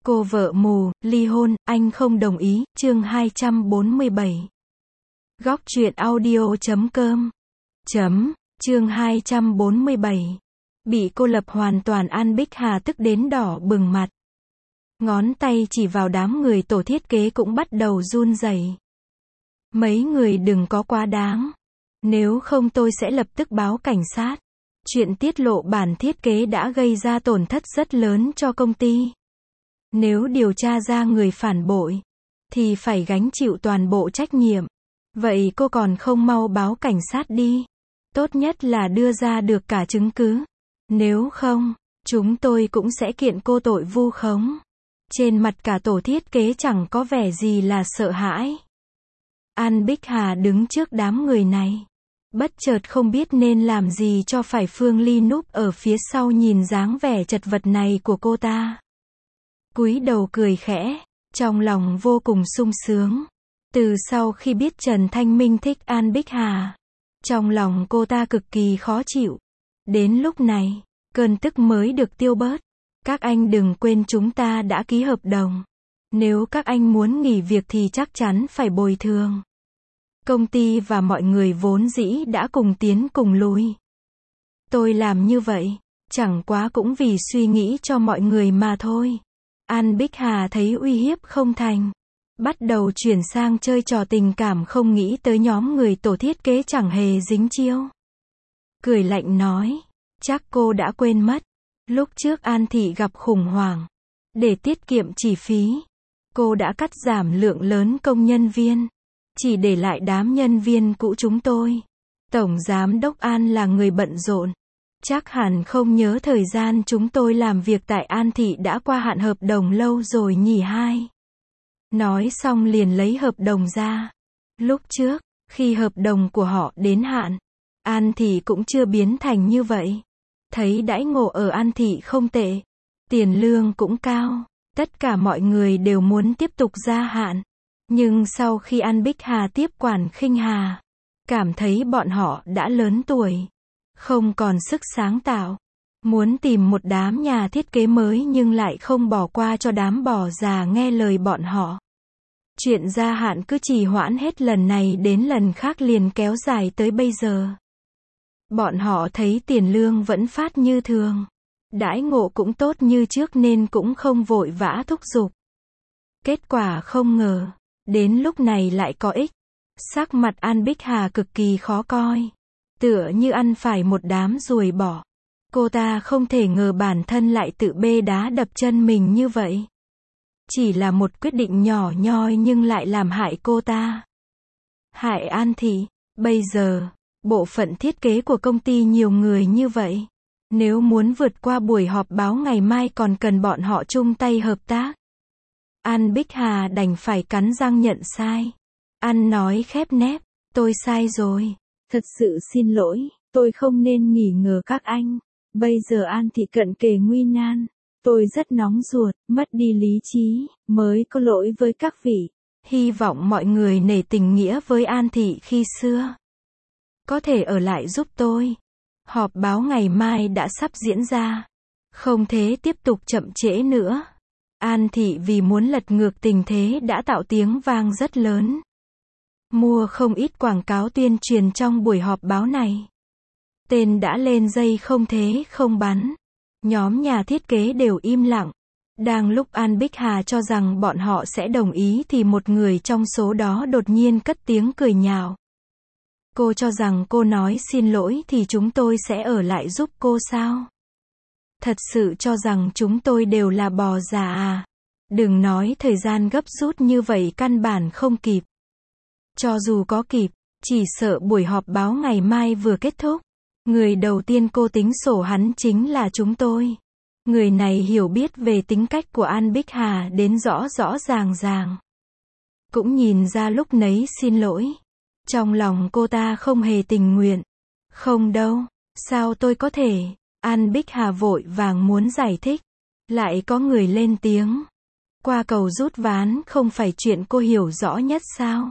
Cô vợ mù, ly hôn, anh không đồng ý, chương 247. Góc truyện audio.com Chương 247. Bị cô lập hoàn toàn, An Bích Hà tức đến đỏ bừng mặt. Ngón tay chỉ vào đám người tổ thiết kế cũng bắt đầu run rẩy. Mấy người đừng có quá đáng. Nếu không tôi sẽ lập tức báo cảnh sát. Chuyện tiết lộ bản thiết kế đã gây ra tổn thất rất lớn cho công ty. Nếu điều tra ra người phản bội, thì phải gánh chịu toàn bộ trách nhiệm. Vậy cô còn không mau báo cảnh sát đi. Tốt nhất là đưa ra được cả chứng cứ. Nếu không, chúng tôi cũng sẽ kiện cô tội vu khống. Trên mặt cả tổ thiết kế chẳng có vẻ gì là sợ hãi. An Bích Hà đứng trước đám người này. Bất chợt không biết nên làm gì cho phải. Phương Ly núp ở phía sau nhìn dáng vẻ chật vật này của cô ta. Cúi đầu cười khẽ, trong lòng vô cùng sung sướng. Từ sau khi biết Trần Thanh Minh thích An Bích Hà, trong lòng cô ta cực kỳ khó chịu. Đến lúc này, cơn tức mới được tiêu bớt. Các anh đừng quên chúng ta đã ký hợp đồng. Nếu các anh muốn nghỉ việc thì chắc chắn phải bồi thường. Công ty và mọi người vốn dĩ đã cùng tiến cùng lùi. Tôi làm như vậy, chẳng quá cũng vì suy nghĩ cho mọi người mà thôi. An Bích Hà thấy uy hiếp không thành, bắt đầu chuyển sang chơi trò tình cảm, không nghĩ tới nhóm người tổ thiết kế chẳng hề dính chiêu. Cười lạnh nói, chắc cô đã quên mất. Lúc trước An Thị gặp khủng hoảng. Để tiết kiệm chi phí, cô đã cắt giảm lượng lớn công nhân viên. Chỉ để lại đám nhân viên cũ chúng tôi. Tổng giám đốc An là người bận rộn. Chắc hẳn không nhớ thời gian chúng tôi làm việc tại An Thị đã qua hạn hợp đồng lâu rồi nhỉ hai. Nói xong liền lấy hợp đồng ra. Lúc trước, khi hợp đồng của họ đến hạn, An Thị cũng chưa biến thành như vậy. Thấy đãi ngộ ở An Thị không tệ, tiền lương cũng cao, tất cả mọi người đều muốn tiếp tục gia hạn. Nhưng sau khi An Bích Hà tiếp quản Khinh Hà, cảm thấy bọn họ đã lớn tuổi, không còn sức sáng tạo, muốn tìm một đám nhà thiết kế mới nhưng lại không bỏ qua cho đám bò già nghe lời bọn họ. Chuyện gia hạn cứ trì hoãn hết lần này đến lần khác liền kéo dài tới bây giờ. Bọn họ thấy tiền lương vẫn phát như thường, đãi ngộ cũng tốt như trước nên cũng không vội vã thúc giục. Kết quả không ngờ, đến lúc này lại có ích. Sắc mặt An Bích Hà cực kỳ khó coi, tựa như ăn phải một đám ruồi bọ. Cô ta không thể ngờ bản thân lại tự bê đá đập chân mình như vậy. Chỉ là một quyết định nhỏ nhoi nhưng lại làm hại cô ta. Hại An Thị. Bây giờ, bộ phận thiết kế của công ty nhiều người như vậy. Nếu muốn vượt qua buổi họp báo ngày mai còn cần bọn họ chung tay hợp tác. An Bích Hà đành phải cắn răng nhận sai. An nói khép nép, tôi sai rồi. Thật sự xin lỗi, tôi không nên nghi ngờ các anh. Bây giờ An Thị cận kề nguy nan. Tôi rất nóng ruột, mất đi lý trí, mới có lỗi với các vị. Hy vọng mọi người nể tình nghĩa với An Thị khi xưa. Có thể ở lại giúp tôi. Họp báo ngày mai đã sắp diễn ra. Không thể tiếp tục chậm trễ nữa. An Thị vì muốn lật ngược tình thế đã tạo tiếng vang rất lớn. Mua không ít quảng cáo tuyên truyền trong buổi họp báo này. Tên đã lên dây không thế không bắn. Nhóm nhà thiết kế đều im lặng. Đang lúc An Bích Hà cho rằng bọn họ sẽ đồng ý thì một người trong số đó đột nhiên cất tiếng cười nhạo. Cô cho rằng cô nói xin lỗi thì chúng tôi sẽ ở lại giúp cô sao? Thật sự cho rằng chúng tôi đều là bò già à? Đừng nói thời gian gấp rút như vậy căn bản không kịp. Cho dù có kịp, chỉ sợ buổi họp báo ngày mai vừa kết thúc. Người đầu tiên cô tính sổ hắn chính là chúng tôi. Người này hiểu biết về tính cách của An Bích Hà đến rõ rõ ràng ràng. Cũng nhìn ra lúc nấy xin lỗi. Trong lòng cô ta không hề tình nguyện. Không đâu, sao tôi có thể? An Bích Hà vội vàng muốn giải thích. Lại có người lên tiếng. Qua cầu rút ván không phải chuyện cô hiểu rõ nhất sao?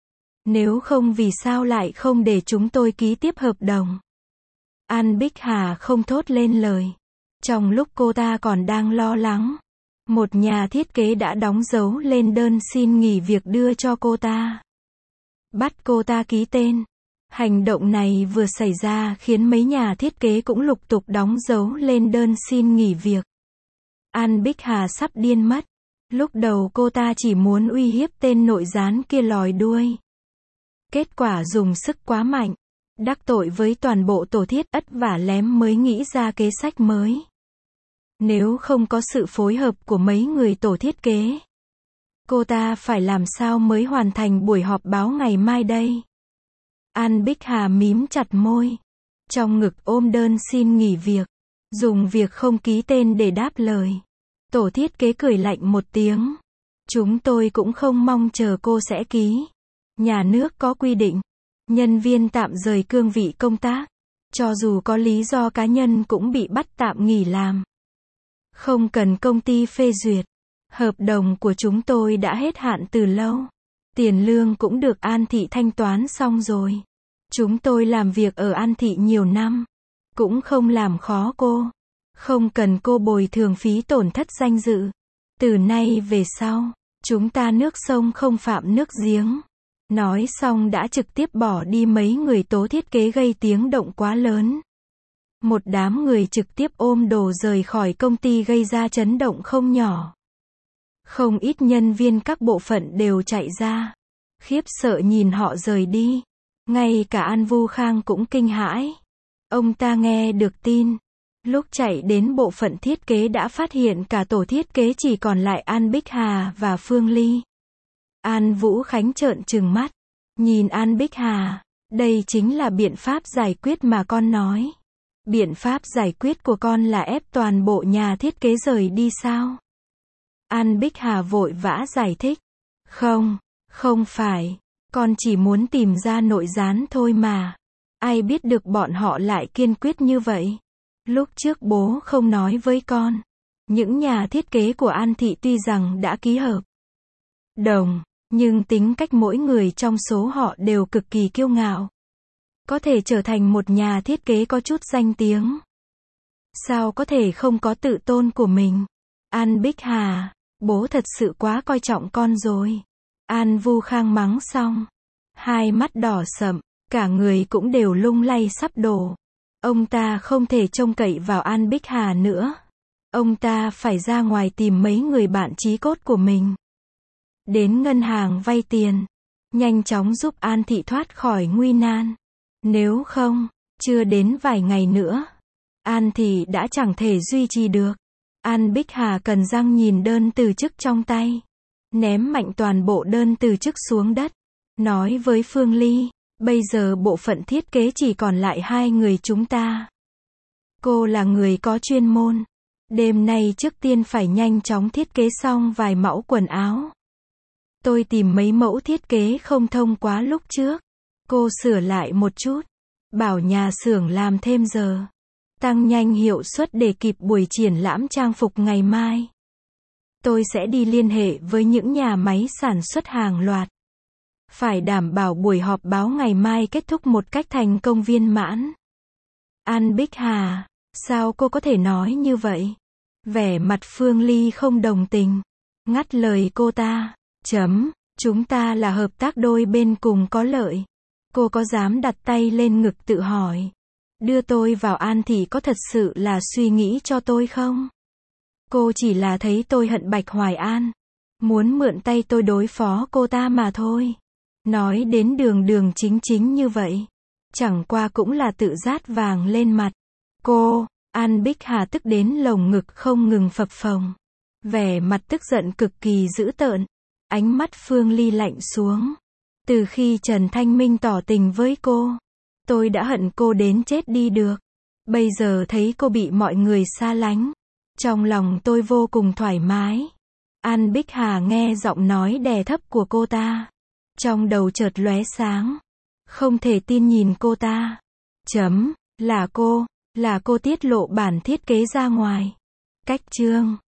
Nếu không vì sao lại không để chúng tôi ký tiếp hợp đồng? An Bích Hà không thốt lên lời. Trong lúc cô ta còn đang lo lắng, Một nhà thiết kế đã đóng dấu lên đơn xin nghỉ việc đưa cho cô ta. Bắt cô ta ký tên. Hành động này vừa xảy ra khiến mấy nhà thiết kế cũng lục tục đóng dấu lên đơn xin nghỉ việc. An Bích Hà sắp điên mất. Lúc đầu cô ta chỉ muốn uy hiếp tên nội gián kia lòi đuôi. Kết quả dùng sức quá mạnh. Đắc tội với toàn bộ tổ thiết ất vả lém mới nghĩ ra kế sách mới. Nếu không có sự phối hợp của mấy người tổ thiết kế, cô ta phải làm sao mới hoàn thành buổi họp báo ngày mai đây? An Bích Hà mím chặt môi. Trong ngực ôm đơn xin nghỉ việc. Dùng việc không ký tên để đáp lời. Tổ thiết kế cười lạnh một tiếng. Chúng tôi cũng không mong chờ cô sẽ ký. Nhà nước có quy định. Nhân viên tạm rời cương vị công tác. Cho dù có lý do cá nhân cũng bị bắt tạm nghỉ làm. Không cần công ty phê duyệt. Hợp đồng của chúng tôi đã hết hạn từ lâu. Tiền lương cũng được An Thị thanh toán xong rồi. Chúng tôi làm việc ở An Thị nhiều năm. Cũng không làm khó cô. Không cần cô bồi thường phí tổn thất danh dự. Từ nay về sau, chúng ta nước sông không phạm nước giếng. Nói xong đã trực tiếp bỏ đi mấy người tố thiết kế gây tiếng động quá lớn. Một đám người trực tiếp ôm đồ rời khỏi công ty gây ra chấn động không nhỏ. Không ít nhân viên các bộ phận đều chạy ra. Khiếp sợ nhìn họ rời đi. Ngay cả An Vu Khang cũng kinh hãi. Ông ta nghe được tin. Lúc chạy đến bộ phận thiết kế đã phát hiện cả tổ thiết kế chỉ còn lại An Bích Hà và Phương Ly. An Vũ Khánh trợn trừng mắt. Nhìn An Bích Hà. Đây chính là biện pháp giải quyết mà con nói. Biện pháp giải quyết của con là ép toàn bộ nhà thiết kế rời đi sao? An Bích Hà vội vã giải thích. Không phải. Con chỉ muốn tìm ra nội gián thôi mà. Ai biết được bọn họ lại kiên quyết như vậy. Lúc trước bố không nói với con. Những nhà thiết kế của An Thị tuy rằng đã ký hợp đồng, nhưng tính cách mỗi người trong số họ đều cực kỳ kiêu ngạo. Có thể trở thành một nhà thiết kế có chút danh tiếng. Sao có thể không có tự tôn của mình? An Bích Hà, bố thật sự quá coi trọng con rồi. An Vu Khang mắng xong. Hai mắt đỏ sậm, cả người cũng đều lung lay sắp đổ. Ông ta không thể trông cậy vào An Bích Hà nữa. Ông ta phải ra ngoài tìm mấy người bạn chí cốt của mình. Đến ngân hàng vay tiền. Nhanh chóng giúp An Thị thoát khỏi nguy nan. Nếu không, chưa đến vài ngày nữa, An Thị đã chẳng thể duy trì được. An Bích Hà cần răng nhìn đơn từ chức trong tay. Ném mạnh toàn bộ đơn từ chức xuống đất. Nói với Phương Ly, bây giờ bộ phận thiết kế chỉ còn lại 2 người chúng ta. Cô là người có chuyên môn. Đêm nay trước tiên phải nhanh chóng thiết kế xong vài mẫu quần áo. Tôi tìm mấy mẫu thiết kế không thông quá lúc trước. Cô sửa lại một chút. Bảo nhà xưởng làm thêm giờ. Tăng nhanh hiệu suất để kịp buổi triển lãm trang phục ngày mai. Tôi sẽ đi liên hệ với những nhà máy sản xuất hàng loạt. Phải đảm bảo buổi họp báo ngày mai kết thúc một cách thành công viên mãn. An Bích Hà, sao cô có thể nói như vậy? Vẻ mặt Phương Ly không đồng tình. Ngắt lời cô ta. Chúng ta là hợp tác đôi bên cùng có lợi. Cô có dám đặt tay lên ngực tự hỏi. Đưa tôi vào An Thị có thật sự là suy nghĩ cho tôi không? Cô chỉ là thấy tôi hận Bạch Hoài An. Muốn mượn tay tôi đối phó cô ta mà thôi. Nói đến đường chính như vậy. Chẳng qua cũng là tự rát vàng lên mặt. Cô, An Bích Hà tức đến lồng ngực không ngừng phập phồng. Vẻ mặt tức giận cực kỳ dữ tợn. Ánh mắt Phương Ly lạnh xuống. Từ khi Trần Thanh Minh tỏ tình với cô, tôi đã hận cô đến chết đi được. Bây giờ thấy cô bị mọi người xa lánh. Trong lòng tôi vô cùng thoải mái. An Bích Hà nghe giọng nói đè thấp của cô ta. Trong đầu chợt lóe sáng. Không thể tin nhìn cô ta. Là cô tiết lộ bản thiết kế ra ngoài. Cách chương